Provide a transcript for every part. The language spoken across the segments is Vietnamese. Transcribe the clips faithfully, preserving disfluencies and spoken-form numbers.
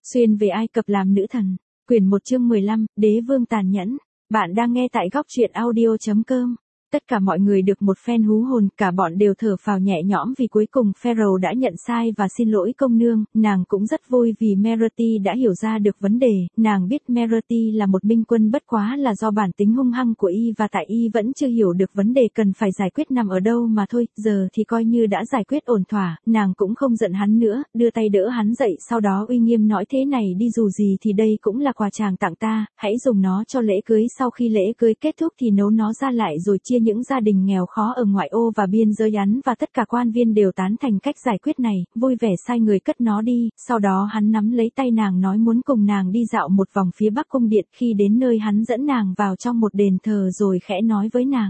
Xuyên về Ai Cập làm nữ thần. Quyển một chương mười lăm, Đế vương tàn nhẫn. Bạn đang nghe tại góc truyện audio chấm com. Tất cả mọi người được một phen hú hồn, cả bọn đều thở phào nhẹ nhõm vì cuối cùng Pharaoh đã nhận sai và xin lỗi công nương. Nàng cũng rất vui vì Merati đã hiểu ra được vấn đề. Nàng biết Merati là một binh quân bất quá là do bản tính hung hăng của y, và tại y vẫn chưa hiểu được vấn đề cần phải giải quyết nằm ở đâu mà thôi. Giờ thì coi như đã giải quyết ổn thỏa, nàng cũng không giận hắn nữa, đưa tay đỡ hắn dậy, sau đó uy nghiêm nói: thế này đi, dù gì thì đây cũng là quà chàng tặng ta, hãy dùng nó cho lễ cưới, sau khi lễ cưới kết thúc thì nấu nó ra lại rồi chia những gia đình nghèo khó ở ngoại ô và biên giới Ấn, và tất cả quan viên đều tán thành cách giải quyết này, vui vẻ sai người cất nó đi. Sau đó hắn nắm lấy tay nàng nói muốn cùng nàng đi dạo một vòng phía bắc cung điện. Khi đến nơi, hắn dẫn nàng vào trong một đền thờ rồi khẽ nói với nàng: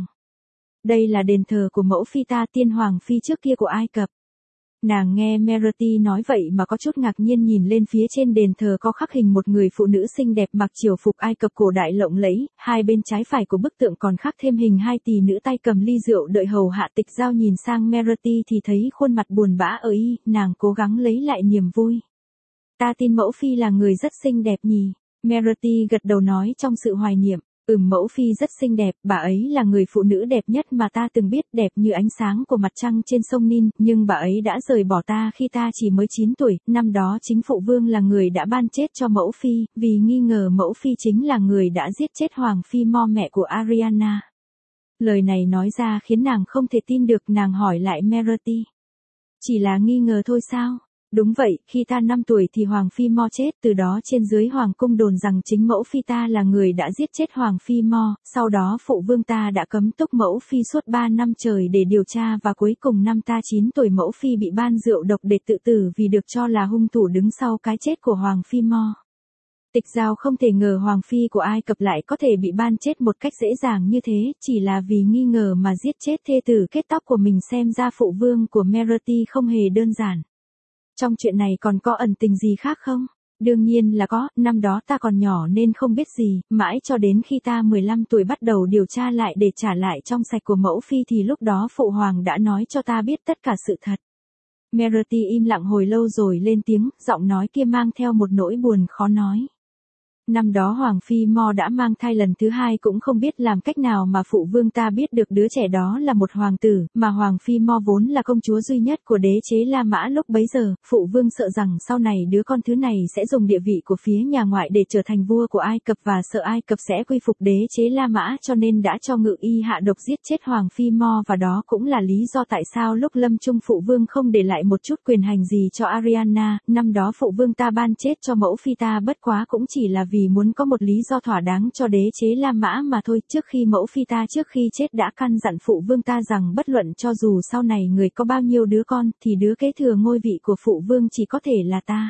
đây là đền thờ của mẫu phi ta, tiên hoàng phi trước kia của Ai Cập. Nàng nghe Merati nói vậy mà có chút ngạc nhiên, nhìn lên phía trên đền thờ có khắc hình một người phụ nữ xinh đẹp mặc triều phục Ai Cập cổ đại lộng lẫy, hai bên trái phải của bức tượng còn khắc thêm hình hai tỷ nữ tay cầm ly rượu đợi hầu hạ. Tịch Giao nhìn sang Merati thì thấy khuôn mặt buồn bã ở y, nàng cố gắng lấy lại niềm vui. Ta tin mẫu phi là người rất xinh đẹp nhỉ? Merati gật đầu nói trong sự hoài niệm. Ừm, mẫu phi rất xinh đẹp, bà ấy là người phụ nữ đẹp nhất mà ta từng biết, đẹp như ánh sáng của mặt trăng trên sông Nin, nhưng bà ấy đã rời bỏ ta khi ta chỉ mới chín tuổi, năm đó chính phụ vương là người đã ban chết cho mẫu phi, vì nghi ngờ mẫu phi chính là người đã giết chết hoàng phi Mo, mẹ của Ariana. Lời này nói ra khiến nàng không thể tin được, nàng hỏi lại Merati: chỉ là nghi ngờ thôi sao? Đúng vậy, khi ta năm tuổi thì Hoàng Phi Mo chết, từ đó trên dưới Hoàng cung đồn rằng chính mẫu phi ta là người đã giết chết Hoàng Phi Mo, sau đó phụ vương ta đã cấm túc mẫu phi suốt ba năm trời để điều tra, và cuối cùng năm ta chín tuổi mẫu phi bị ban rượu độc để tự tử vì được cho là hung thủ đứng sau cái chết của Hoàng Phi Mo. Tịch Giao không thể ngờ Hoàng Phi của Ai Cập lại có thể bị ban chết một cách dễ dàng như thế, chỉ là vì nghi ngờ mà giết chết thê tử kết tóc của mình. Xem ra phụ vương của Merati không hề đơn giản. Trong chuyện này còn có ẩn tình gì khác không? Đương nhiên là có, năm đó ta còn nhỏ nên không biết gì, mãi cho đến khi ta mười lăm tuổi bắt đầu điều tra lại để trả lại trong sạch của mẫu phi thì lúc đó phụ hoàng đã nói cho ta biết tất cả sự thật. Merati im lặng hồi lâu rồi lên tiếng, giọng nói kia mang theo một nỗi buồn khó nói. Năm đó Hoàng Phi Mo đã mang thai lần thứ hai, cũng không biết làm cách nào mà phụ vương ta biết được đứa trẻ đó là một hoàng tử, mà Hoàng Phi Mo vốn là công chúa duy nhất của đế chế La Mã lúc bấy giờ. Phụ vương sợ rằng sau này đứa con thứ này sẽ dùng địa vị của phía nhà ngoại để trở thành vua của Ai Cập, và sợ Ai Cập sẽ quy phục đế chế La Mã, cho nên đã cho ngự y hạ độc giết chết Hoàng Phi Mo, và đó cũng là lý do tại sao lúc lâm chung phụ vương không để lại một chút quyền hành gì cho Ariana. Năm đó phụ vương ta ban chết cho mẫu phi ta bất quá cũng chỉ là vì vì muốn có một lý do thỏa đáng cho đế chế La Mã mà thôi. Trước khi mẫu phi ta trước khi chết đã căn dặn phụ vương ta rằng bất luận cho dù sau này người có bao nhiêu đứa con, thì đứa kế thừa ngôi vị của phụ vương chỉ có thể là ta.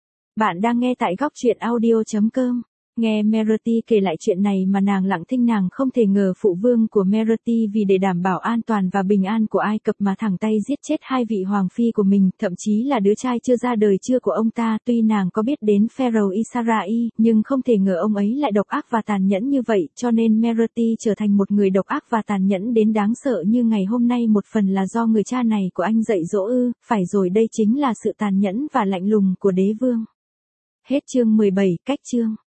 Bạn đang nghe tại góc truyện audio chấm com. Nghe Merati kể lại chuyện này mà nàng lặng thinh, nàng không thể ngờ phụ vương của Merati vì để đảm bảo an toàn và bình an của Ai Cập mà thẳng tay giết chết hai vị hoàng phi của mình, thậm chí là đứa trai chưa ra đời chưa của ông ta. Tuy nàng có biết đến Pharaoh Isarai, nhưng không thể ngờ ông ấy lại độc ác và tàn nhẫn như vậy, cho nên Merati trở thành một người độc ác và tàn nhẫn đến đáng sợ như ngày hôm nay. Một phần là do người cha này của anh dạy dỗ ư? Phải rồi, đây chính là sự tàn nhẫn và lạnh lùng của đế vương. Hết chương mười bảy, cách chương.